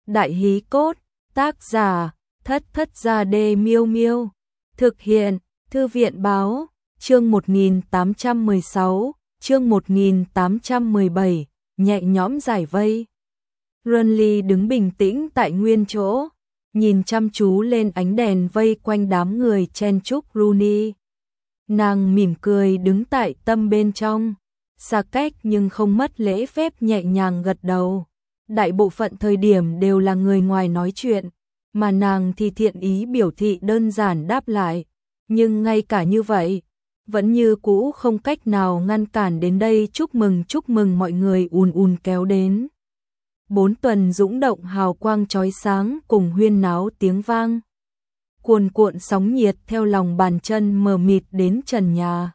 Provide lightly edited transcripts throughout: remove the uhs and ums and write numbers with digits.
Đại hí cốt, tác giả, Thất Thất Gia Đê Miêu Miêu. Thực hiện, Thư viện báo, chương 1816, chương 1817, nhẹ nhõm giải vây. Renly đứng bình tĩnh tại nguyên chỗ, nhìn chăm chú lên ánh đèn vây quanh đám người chen chúc Rooney. Nàng mỉm cười đứng tại tâm bên trong, xa cách nhưng không mất lễ phép nhẹ nhàng gật đầu. Đại bộ phận thời điểm đều là người ngoài nói chuyện, mà nàng thì thiện ý biểu thị đơn giản đáp lại. Nhưng ngay cả như vậy, vẫn như cũ không cách nào ngăn cản đến đây chúc mừng mọi người ùn kéo đến. 4 tuần dũng động hào quang chói sáng cùng huyên náo tiếng vang. Cuồn cuộn sóng nhiệt theo lòng bàn chân mờ mịt đến trần nhà.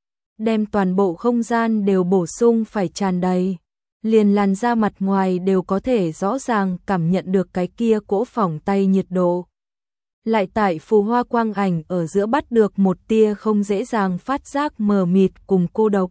Đem toàn bộ không gian đều bổ sung phải tràn đầy. Liền làn da mặt ngoài đều có thể rõ ràng cảm nhận được cái kia cỗ phỏng tay nhiệt độ. Lại tại phù hoa quang ảnh ở giữa bắt được một tia không dễ dàng phát giác mờ mịt cùng cô độc.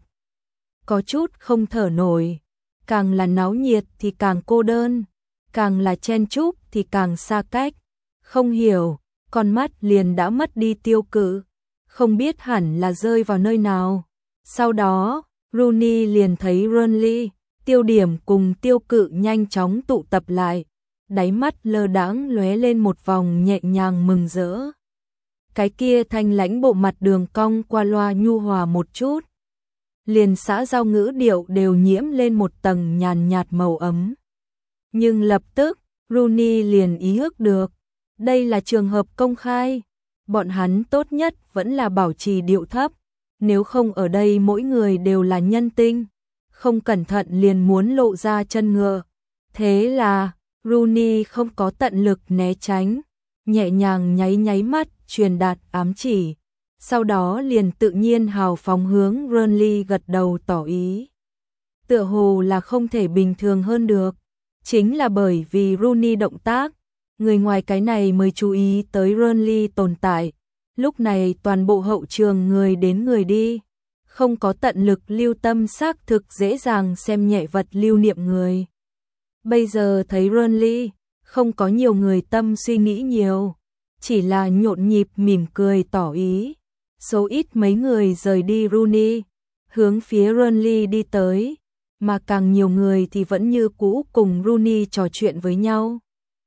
Có chút không thở nổi, càng là náo nhiệt thì càng cô đơn, càng là chen chúc thì càng xa cách. Không hiểu, con mắt liền đã mất đi tiêu cự, không biết hẳn là rơi vào nơi nào. Sau đó, Rooney liền thấy Renly, tiêu điểm cùng tiêu cự nhanh chóng tụ tập lại, đáy mắt lơ đãng lóe lên một vòng nhẹ nhàng mừng rỡ. Cái kia thanh lãnh bộ mặt đường cong qua loa nhu hòa một chút, liền xã giao ngữ điệu đều nhiễm lên một tầng nhàn nhạt màu ấm. Nhưng lập tức, Rooney liền ý thức được, đây là trường hợp công khai, bọn hắn tốt nhất vẫn là bảo trì điệu thấp, nếu không ở đây mỗi người đều là nhân tinh, không cẩn thận liền muốn lộ ra chân ngựa. Thế là, Rooney không có tận lực né tránh, nhẹ nhàng nháy mắt truyền đạt ám chỉ, sau đó liền tự nhiên hào phóng hướng Renly gật đầu tỏ ý. Tựa hồ là không thể bình thường hơn được, chính là bởi vì Rooney động tác, người ngoài cái này mới chú ý tới Renly tồn tại. Lúc này toàn bộ hậu trường người đến người đi, không có tận lực lưu tâm xác thực dễ dàng xem nhẹ vật lưu niệm người. Bây giờ thấy Renly, không có nhiều người tâm suy nghĩ nhiều, chỉ là nhộn nhịp mỉm cười tỏ ý. Số ít mấy người rời đi Rooney, hướng phía Renly đi tới, mà càng nhiều người thì vẫn như cũ cùng Rooney trò chuyện với nhau.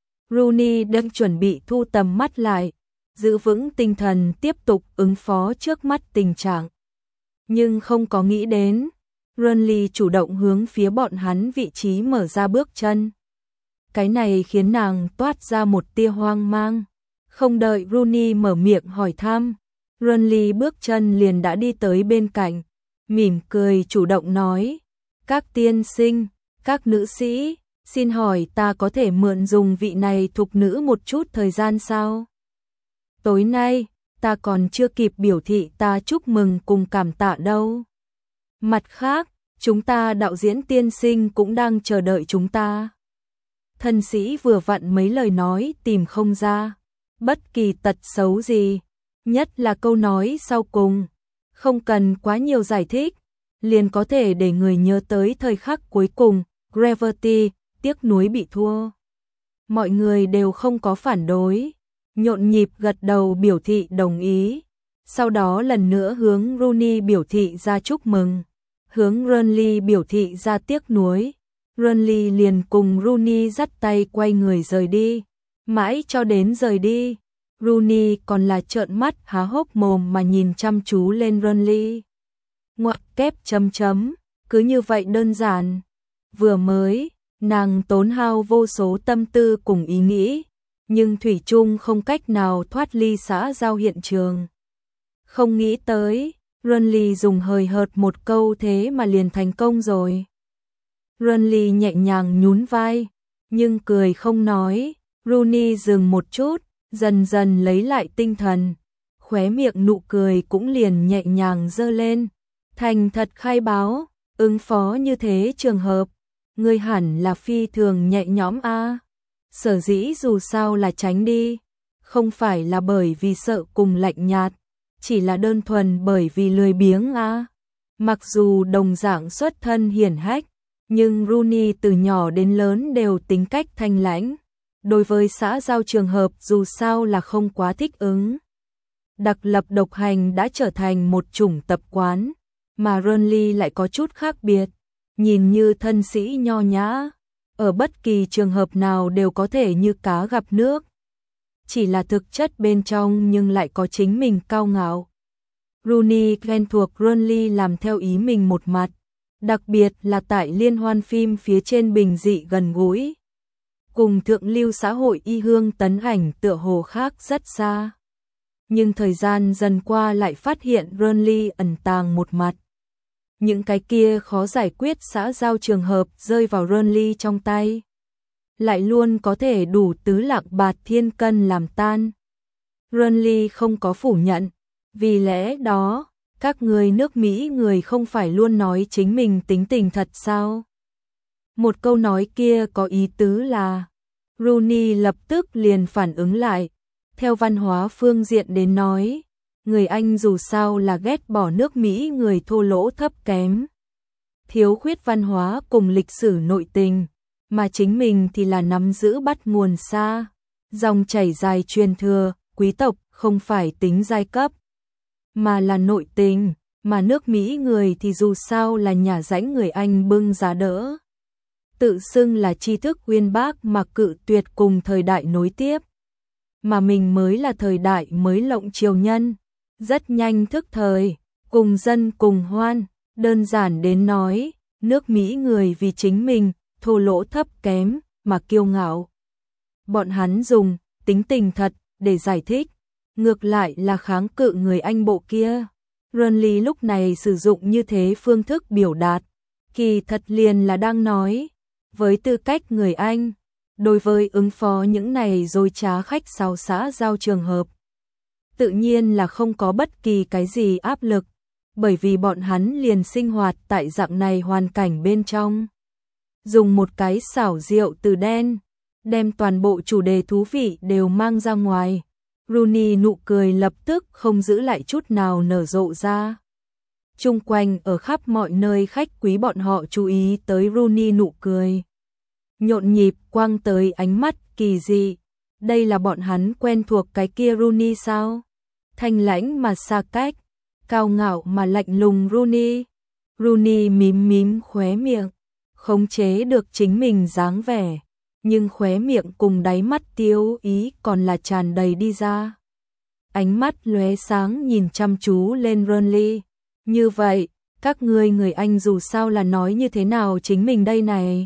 Rooney đang chuẩn bị thu tầm mắt lại, giữ vững tinh thần tiếp tục ứng phó trước mắt tình trạng. Nhưng không có nghĩ đến, Renly chủ động hướng phía bọn hắn vị trí mở ra bước chân. Cái này khiến nàng toát ra một tia hoang mang. Không đợi Rooney mở miệng hỏi thăm, Renly bước chân liền đã đi tới bên cạnh, mỉm cười chủ động nói: "Các tiên sinh, các nữ sĩ, xin hỏi ta có thể mượn dùng vị này thục nữ một chút thời gian sao? Tối nay, ta còn chưa kịp biểu thị ta chúc mừng cùng cảm tạ đâu. Mặt khác, chúng ta đạo diễn tiên sinh cũng đang chờ đợi chúng ta." Thân sĩ vừa vặn mấy lời nói tìm không ra bất kỳ tật xấu gì, nhất là câu nói sau cùng, không cần quá nhiều giải thích, liền có thể để người nhớ tới thời khắc cuối cùng, Gravity, tiếc nuối bị thua. Mọi người đều không có phản đối, nhộn nhịp gật đầu biểu thị đồng ý, sau đó lần nữa hướng Rooney biểu thị ra chúc mừng, hướng Renly biểu thị ra tiếc nuối. Renly liền cùng Rooney dắt tay quay người rời đi, mãi cho đến rời đi, Rooney còn là trợn mắt há hốc mồm mà nhìn chăm chú lên Renly. Ngoặc kép chấm chấm, cứ như vậy đơn giản. Vừa mới, nàng tốn hao vô số tâm tư cùng ý nghĩ, nhưng thủy chung không cách nào thoát ly xã giao hiện trường. Không nghĩ tới, Renly dùng hời hợt một câu thế mà liền thành công rồi. Renly nhẹ nhàng nhún vai, nhưng cười không nói. Rooney dừng một chút, dần dần lấy lại tinh thần, khóe miệng nụ cười cũng liền nhẹ nhàng giơ lên. Thành thật khai báo, ứng phó như thế trường hợp, ngươi hẳn là phi thường nhẹ nhõm a. Sở dĩ dù sao là tránh đi, không phải là bởi vì sợ cùng lạnh nhạt, chỉ là đơn thuần bởi vì lười biếng a. Mặc dù đồng dạng xuất thân hiển hách, nhưng Rooney từ nhỏ đến lớn đều tính cách thanh lãnh, Đối với xã giao trường hợp dù sao là không quá thích ứng. Đặc lập độc hành đã trở thành một chủng tập quán, mà Renly lại có chút khác biệt, nhìn như thân sĩ nho nhã, ở bất kỳ trường hợp nào đều có thể như cá gặp nước. Chỉ là thực chất bên trong nhưng lại có chính mình cao ngạo. Rooney quen thuộc Renly làm theo ý mình một mặt, đặc biệt là tại liên hoan phim phía trên bình dị gần gũi. Cùng thượng lưu xã hội y hương tấn ảnh tựa hồ khác rất xa. Nhưng thời gian dần qua lại phát hiện Renly ẩn tàng một mặt. Những cái kia khó giải quyết xã giao trường hợp rơi vào Renly trong tay, lại luôn có thể đủ tứ lạc bạt thiên cân làm tan. Renly không có phủ nhận, vì lẽ đó, các người nước Mỹ người không phải luôn nói chính mình tính tình thật sao? Một câu nói kia có ý tứ là, Rooney lập tức liền phản ứng lại, theo văn hóa phương diện đến nói, người Anh dù sao là ghét bỏ nước Mỹ người thô lỗ thấp kém, thiếu khuyết văn hóa cùng lịch sử nội tình, mà chính mình thì là nắm giữ bắt nguồn xa, dòng chảy dài truyền thừa, quý tộc không phải tính giai cấp, mà là nội tình, mà nước Mỹ người thì dù sao là nhà rãnh người Anh bưng giá đỡ. Tự xưng là tri thức uyên bác mà cự tuyệt cùng thời đại nối tiếp. Mà mình mới là thời đại mới lộng triều nhân, rất nhanh thức thời, cùng dân cùng hoan, đơn giản đến nói, nước Mỹ người vì chính mình, thô lỗ thấp kém, mà kiêu ngạo. Bọn hắn dùng tính tình thật để giải thích, ngược lại là kháng cự người Anh bộ kia. Renly lúc này sử dụng như thế phương thức biểu đạt, kỳ thật liền là đang nói, với tư cách người Anh, đối với ứng phó những này dối trá khách sáo xã giao trường hợp, tự nhiên là không có bất kỳ cái gì áp lực, bởi vì bọn hắn liền sinh hoạt tại dạng này hoàn cảnh bên trong. Dùng một cái xảo diệu từ đen, đem toàn bộ chủ đề thú vị đều mang ra ngoài. Rooney nụ cười lập tức không giữ lại chút nào nở rộ ra. Chung quanh ở khắp mọi nơi khách quý bọn họ chú ý tới Rooney nụ cười. Nhộn nhịp quăng tới ánh mắt kỳ dị. Đây là bọn hắn quen thuộc cái kia Rooney sao? Thanh lãnh mà xa cách, cao ngạo mà lạnh lùng Rooney. Rooney mím mím khóe miệng, khống chế được chính mình dáng vẻ, nhưng khóe miệng cùng đáy mắt tiêu ý còn là tràn đầy đi ra. Ánh mắt lóe sáng nhìn chăm chú lên Renly. Như vậy, các ngươi người Anh dù sao là nói như thế nào chính mình đây này?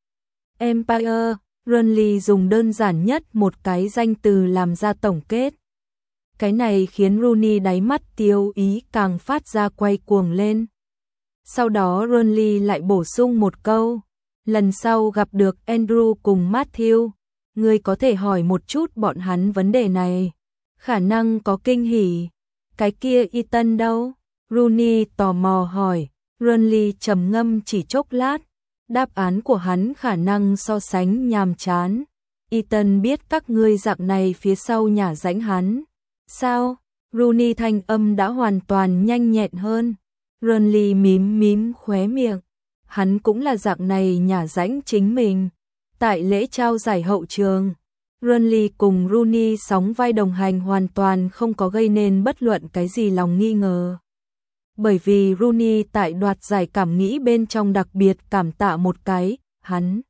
Empire, Renly dùng đơn giản nhất một cái danh từ làm ra tổng kết. Cái này khiến Rooney đáy mắt tiêu ý càng phát ra quay cuồng lên. Sau đó Renly lại bổ sung một câu. Lần sau gặp được Andrew cùng Matthew, ngươi có thể hỏi một chút bọn hắn vấn đề này. Khả năng có kinh hỉ. Cái kia Ethan đâu? Rooney tò mò hỏi. Renly trầm ngâm chỉ chốc lát. Đáp án của hắn khả năng so sánh nhàm chán. Ethan biết các ngươi dạng này phía sau nhả rãnh hắn. Sao? Rooney thanh âm đã hoàn toàn nhanh nhẹn hơn. Renly mím mím khóe miệng. Hắn cũng là dạng này nhả rãnh chính mình. Tại lễ trao giải hậu trường, Renly cùng Rooney sóng vai đồng hành hoàn toàn không có gây nên bất luận cái gì lòng nghi ngờ. Bởi vì Rooney tại đoạt giải cảm nghĩ bên trong đặc biệt cảm tạ một cái, hắn.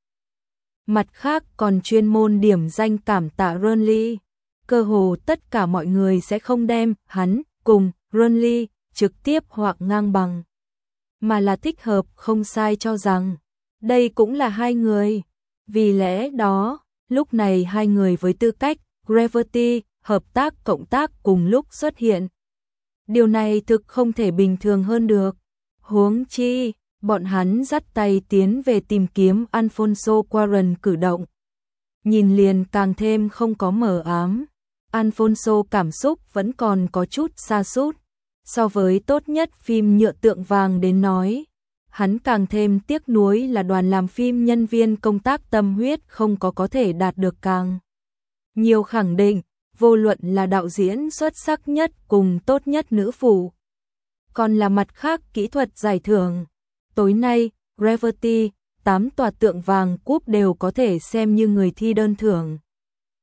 Mặt khác còn chuyên môn điểm danh cảm tạ Renly. Cơ hồ tất cả mọi người sẽ không đem hắn cùng Renly trực tiếp hoặc ngang bằng, mà là thích hợp không sai cho rằng đây cũng là hai người. Vì lẽ đó, lúc này hai người với tư cách Gravity hợp tác cộng tác cùng lúc xuất hiện. Điều này thực không thể bình thường hơn được. Huống chi, bọn hắn dắt tay tiến về tìm kiếm Alfonso Cuarón cử động. Nhìn liền càng thêm không có mờ ám. Alfonso cảm xúc vẫn còn có chút sa sút. So với tốt nhất phim Nhựa Tượng Vàng đến nói, hắn càng thêm tiếc nuối là đoàn làm phim nhân viên công tác tâm huyết không có thể đạt được càng nhiều khẳng định, vô luận là đạo diễn xuất sắc nhất cùng tốt nhất nữ phụ. Còn là mặt khác kỹ thuật giải thưởng. Tối nay, Gravity, 8 tòa tượng vàng cúp đều có thể xem như người thi đơn thưởng.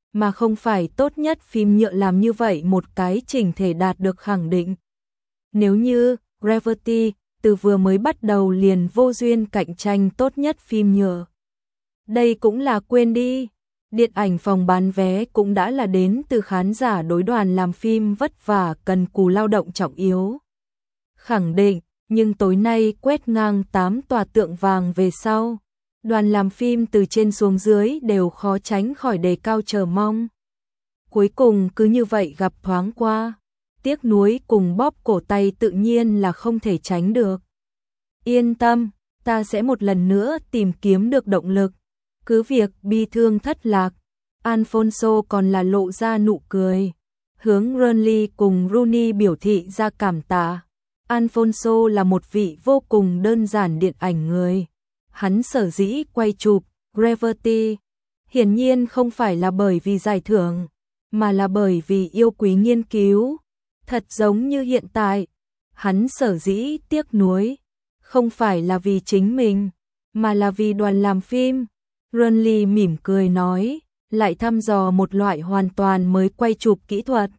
mà không phải tốt nhất phim nhựa làm như vậy một cái chỉnh thể đạt được khẳng định. Nếu như Gravity từ vừa mới bắt đầu liền vô duyên cạnh tranh tốt nhất phim nhựa. Đây cũng là quên đi, điện ảnh phòng bán vé cũng đã là đến từ khán giả đối đoàn làm phim vất vả cần cù lao động trọng yếu. Khẳng định, nhưng tối nay quét ngang 8 tòa tượng vàng về sau, đoàn làm phim từ trên xuống dưới đều khó tránh khỏi đề cao chờ mong. Cuối cùng cứ như vậy gặp thoáng qua, tiếc nuối cùng bóp cổ tay tự nhiên là không thể tránh được. Yên tâm, ta sẽ một lần nữa tìm kiếm được động lực. Cứ việc bi thương thất lạc, Alfonso còn là lộ ra nụ cười. Hướng Burnley cùng Rooney biểu thị ra cảm tạ. Alfonso là một vị vô cùng đơn giản điện ảnh người. Hắn sở dĩ quay chụp Gravity, hiển nhiên không phải là bởi vì giải thưởng, mà là bởi vì yêu quý nghiên cứu. Thật giống như hiện tại, hắn sở dĩ tiếc nuối, không phải là vì chính mình, mà là vì đoàn làm phim. Burnley mỉm cười nói, lại thăm dò một loại hoàn toàn mới quay chụp kỹ thuật.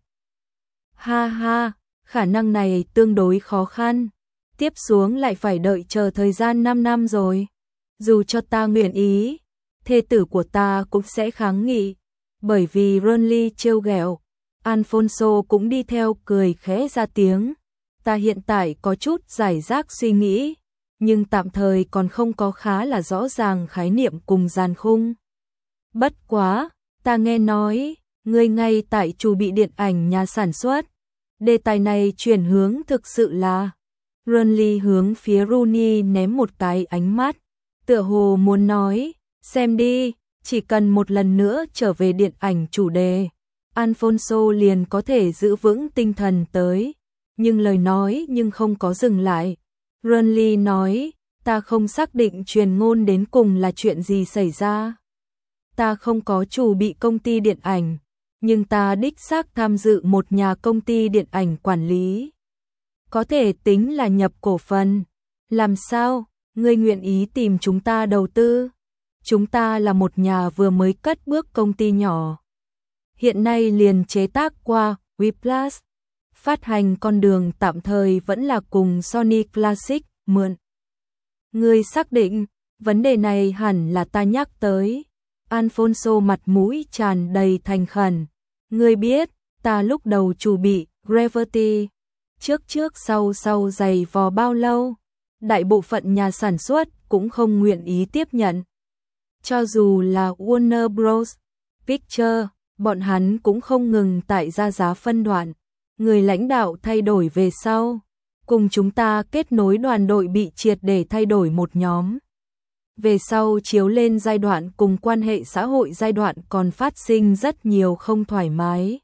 Ha ha, khả năng này tương đối khó khăn. Tiếp xuống lại phải đợi chờ thời gian 5 năm rồi. Dù cho ta nguyện ý, thê tử của ta cũng sẽ kháng nghị. Bởi vì Burnley trêu ghẹo, Alfonso cũng đi theo cười khẽ ra tiếng. Ta hiện tại có chút giải rác suy nghĩ, nhưng tạm thời còn không có khá là rõ ràng khái niệm cùng dàn khung. Bất quá, ta nghe nói, ngươi ngay tại chủ bị điện ảnh nhà sản xuất. Đề tài này chuyển hướng thực sự là... Burnley hướng phía Rooney ném một cái ánh mắt, tựa hồ muốn nói, xem đi, chỉ cần một lần nữa trở về điện ảnh chủ đề, Alfonso liền có thể giữ vững tinh thần tới. Nhưng lời nói nhưng không có dừng lại. Burnley nói, ta không xác định truyền ngôn đến cùng là chuyện gì xảy ra. Ta không có chủ bị công ty điện ảnh, nhưng ta đích xác tham dự một nhà công ty điện ảnh quản lý. Có thể tính là nhập cổ phần. Làm sao, ngươi nguyện ý tìm chúng ta đầu tư? Chúng ta là một nhà vừa mới cất bước công ty nhỏ. Hiện nay liền chế tác qua Whiplash. Phát hành con đường tạm thời vẫn là cùng Sony Classic mượn. Ngươi xác định, vấn đề này hẳn là ta nhắc tới. Alfonso mặt mũi tràn đầy thành khẩn. Ngươi biết, ta lúc đầu chủ bị Gravity, trước sau giày vò bao lâu, đại bộ phận nhà sản xuất cũng không nguyện ý tiếp nhận. Cho dù là Warner Bros. Pictures, bọn hắn cũng không ngừng tại ra giá phân đoạn. Người lãnh đạo thay đổi về sau, cùng chúng ta kết nối đoàn đội bị triệt để thay đổi một nhóm. Về sau chiếu lên giai đoạn cùng quan hệ xã hội giai đoạn còn phát sinh rất nhiều không thoải mái.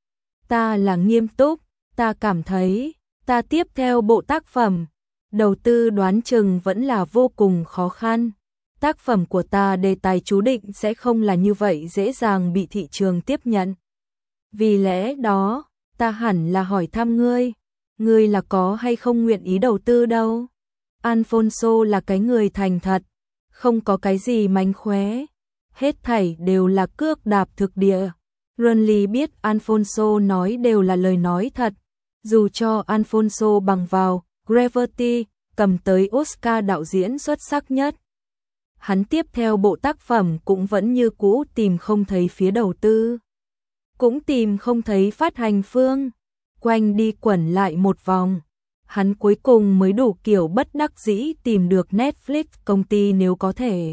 Ta là nghiêm túc, ta cảm thấy, ta tiếp theo bộ tác phẩm, đầu tư đoán chừng vẫn là vô cùng khó khăn. Tác phẩm của ta đề tài chú định sẽ không là như vậy dễ dàng bị thị trường tiếp nhận. Vì lẽ đó, ta hẳn là hỏi thăm ngươi là có hay không nguyện ý đầu tư đâu. Alfonso là cái người thành thật, không có cái gì mánh khóe, hết thảy đều là cước đạp thực địa. Burnley biết Alfonso nói đều là lời nói thật, dù cho Alfonso bằng vào Gravity cầm tới Oscar đạo diễn xuất sắc nhất. Hắn tiếp theo bộ tác phẩm cũng vẫn như cũ tìm không thấy phía đầu tư, cũng tìm không thấy phát hành phương, quanh đi quẩn lại một vòng. Hắn cuối cùng mới đủ kiểu bất đắc dĩ tìm được Netflix công ty nếu có thể.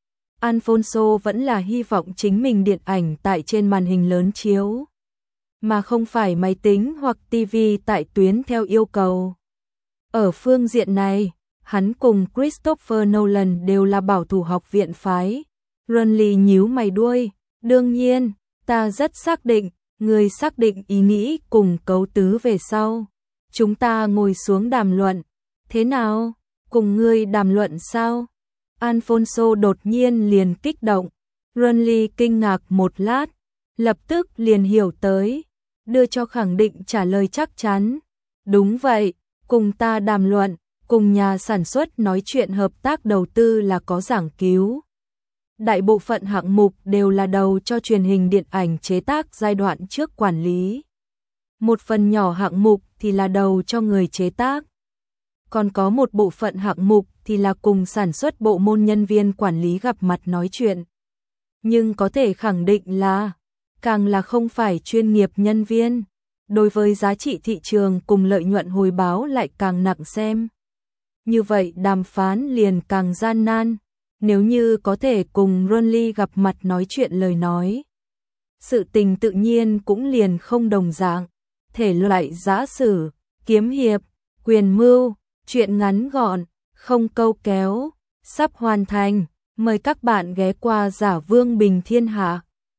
Alfonso vẫn là hy vọng chính mình điện ảnh tại trên màn hình lớn chiếu, mà không phải máy tính hoặc TV tại tuyến theo yêu cầu. Ở phương diện này, hắn cùng Christopher Nolan đều là bảo thủ học viện phái. Burnley nhíu mày đuôi, đương nhiên, ta rất xác định, người xác định ý nghĩ cùng cấu tứ về sau. Chúng ta ngồi xuống đàm luận. Thế nào? Cùng ngươi đàm luận sao? Alfonso đột nhiên liền kích động. Burnley kinh ngạc một lát, lập tức liền hiểu tới, đưa cho khẳng định trả lời chắc chắn. Đúng vậy, cùng ta đàm luận, cùng nhà sản xuất nói chuyện hợp tác đầu tư là có giảng cứu. Đại bộ phận hạng mục đều là đầu cho truyền hình điện ảnh chế tác giai đoạn trước quản lý. Một phần nhỏ hạng mục thì là đầu cho người chế tác. Còn có một bộ phận hạng mục thì là cùng sản xuất bộ môn nhân viên quản lý gặp mặt nói chuyện. Nhưng có thể khẳng định là, càng là không phải chuyên nghiệp nhân viên, đối với giá trị thị trường cùng lợi nhuận hồi báo lại càng nặng xem. Như vậy đàm phán liền càng gian nan, nếu như có thể cùng Ronly gặp mặt nói chuyện lời nói. Sự tình tự nhiên cũng liền không đồng dạng, thể loại giã sử, kiếm hiệp, quyền mưu, chuyện ngắn gọn, không câu kéo, sắp hoàn thành, mời các bạn ghé qua Giả Vương Bình Thiên Hạ.